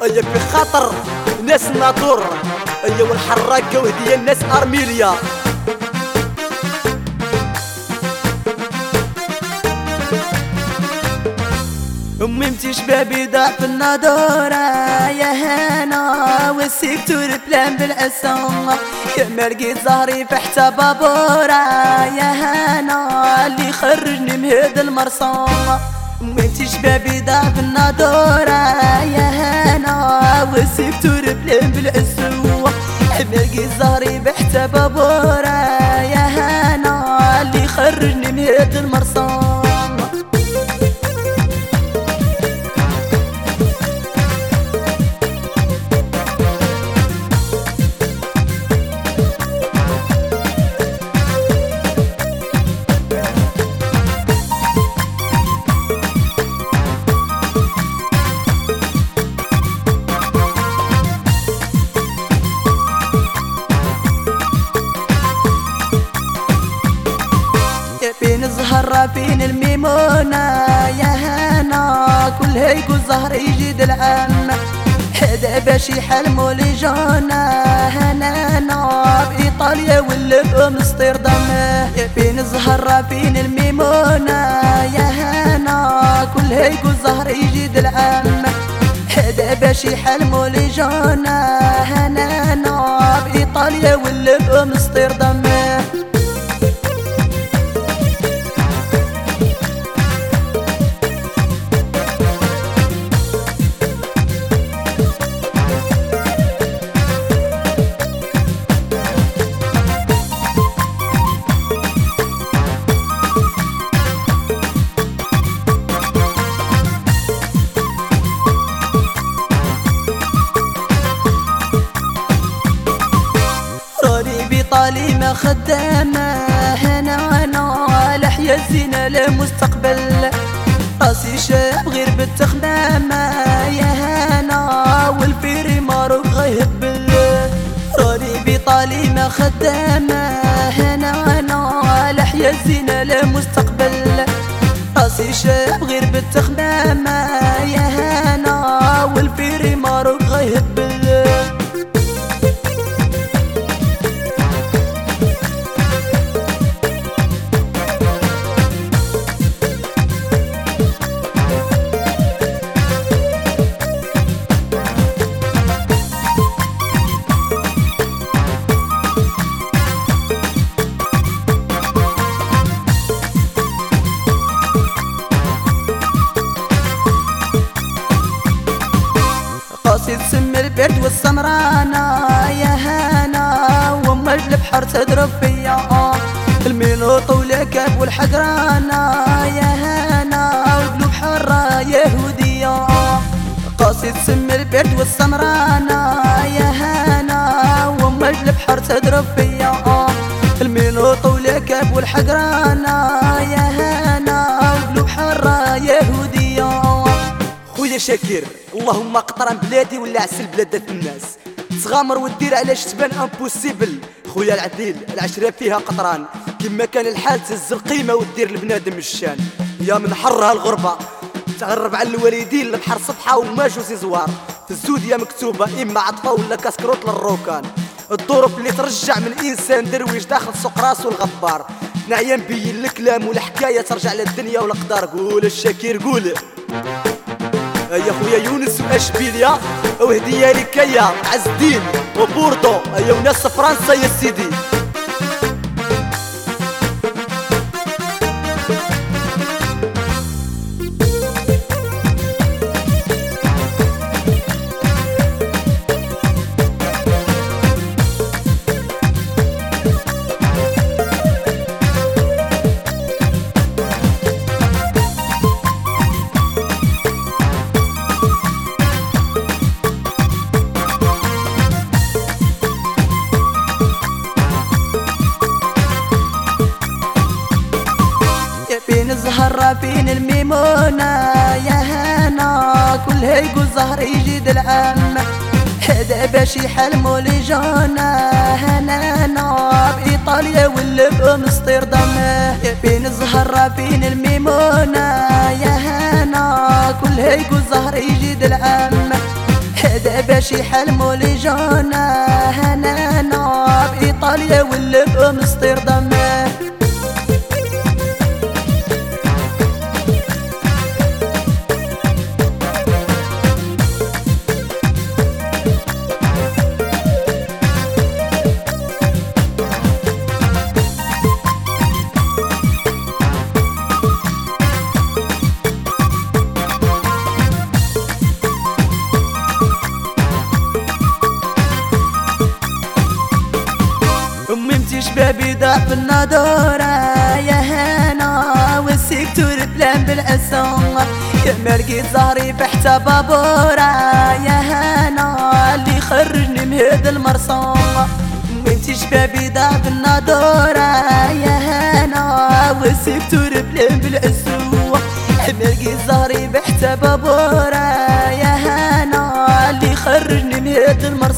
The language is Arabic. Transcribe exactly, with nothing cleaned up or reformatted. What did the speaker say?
أيا في خطر ناس ناطور، أيا والحراقة وهدية الناس أرميليا. أمي متي شبابي ضعف النادورة يا هنا والسيكتور بلان بالعصا، يا ما لقيت زهري في حتى بابورة يا هنا اللي خرجني من هاد المرصا. أمي متي شبابي ضعف النادورة يا هنا والسيكتور بلان بالعصا، يا ما لقيت زهري في حتى بابورة يا هنا اللي خرجني من هاد المرصا. فين الزهرة فين الميمونة يا هنا كلها يقول زهر يجي العام، هذا باش يحلموا لي جونا هنانا بإيطاليا ولا بأمستردام. فين الزهرة فين الميمونة يا هنا كلها يقول زهر يجي العام، هذا باش يحلموا لي جونا هنانا بإيطاليا ولا بأمستردام. طالي ما خدامة هنا وانا لحيا الزينة لمستقبل، راسي شاب غير بالتخمامة يا هنا والفيري ماروك غيهبل. راني بطالي ما خدامة هنا وانا لحيا الزينة لمستقبل، راسي شاب غير بالتخمامة يا هنا والفيري ماروك غيهبل. قاصد سم البرد والسمرانة يا هنا ومج البحر تضرب فيا، المينوط والكاب والحقرانة يا هنا وقلوب حرة يهودية. قاصد سم البرد والسمرانة يا هنا ومج البحر تضرب فيا، المينوط والكاب والحقرانة يا هنا وقلوب حرة يهودية. خويا شاكر اللهم قطران بلادي ولا عسل بلادات الناس، تغامر ودير علاش تبان امبوسيبل. خويا العديل العشرة فيها قطران كما كان الحال تهز القيمة ودير البنادم الشان، يا من حرها الغربة تغرب على الوالدين البحر صفحة وماجو زوار، في الزودية مكتوبة إما عطفة ولا كاسكروت للروكان، الظروف اللي ترجع من إنسان درويش داخل سوق راسو الغبار، نعيا نبين الكلام والحكاية ترجع للدنيا والقدر. قول الشاكر قول يا خويا يونس واشبيليا وهديه لكيا عز الدين وبوردو يا وناس فرنسا يا سيدي. فين الزهرة فين الميمونة يا هنا كلها يقول زهر يجي العام، هذا باش يحلموا لي جونا هنانا بإيطاليا ولا بأمستردام. فين الزهرة فين الميمونة يا هنا كلها يقول زهر يجي العام، باش يحلموا لي جونا هنانا بإيطاليا واللي بأمستردام. شبابي ضعف النضورة يا هنا والسيكتور بلان بالعسام يا مرقيت ظهري بحتى بابورة يا هنا اللي خرجني من هذا المرسوم. وانتي شبابي ضعف النضورة يا هنا والسيكتور بلان بالعسام يا مرقيت ظهري بحتى بابورة يا هنا اللي خرجني من هذا المرسوم.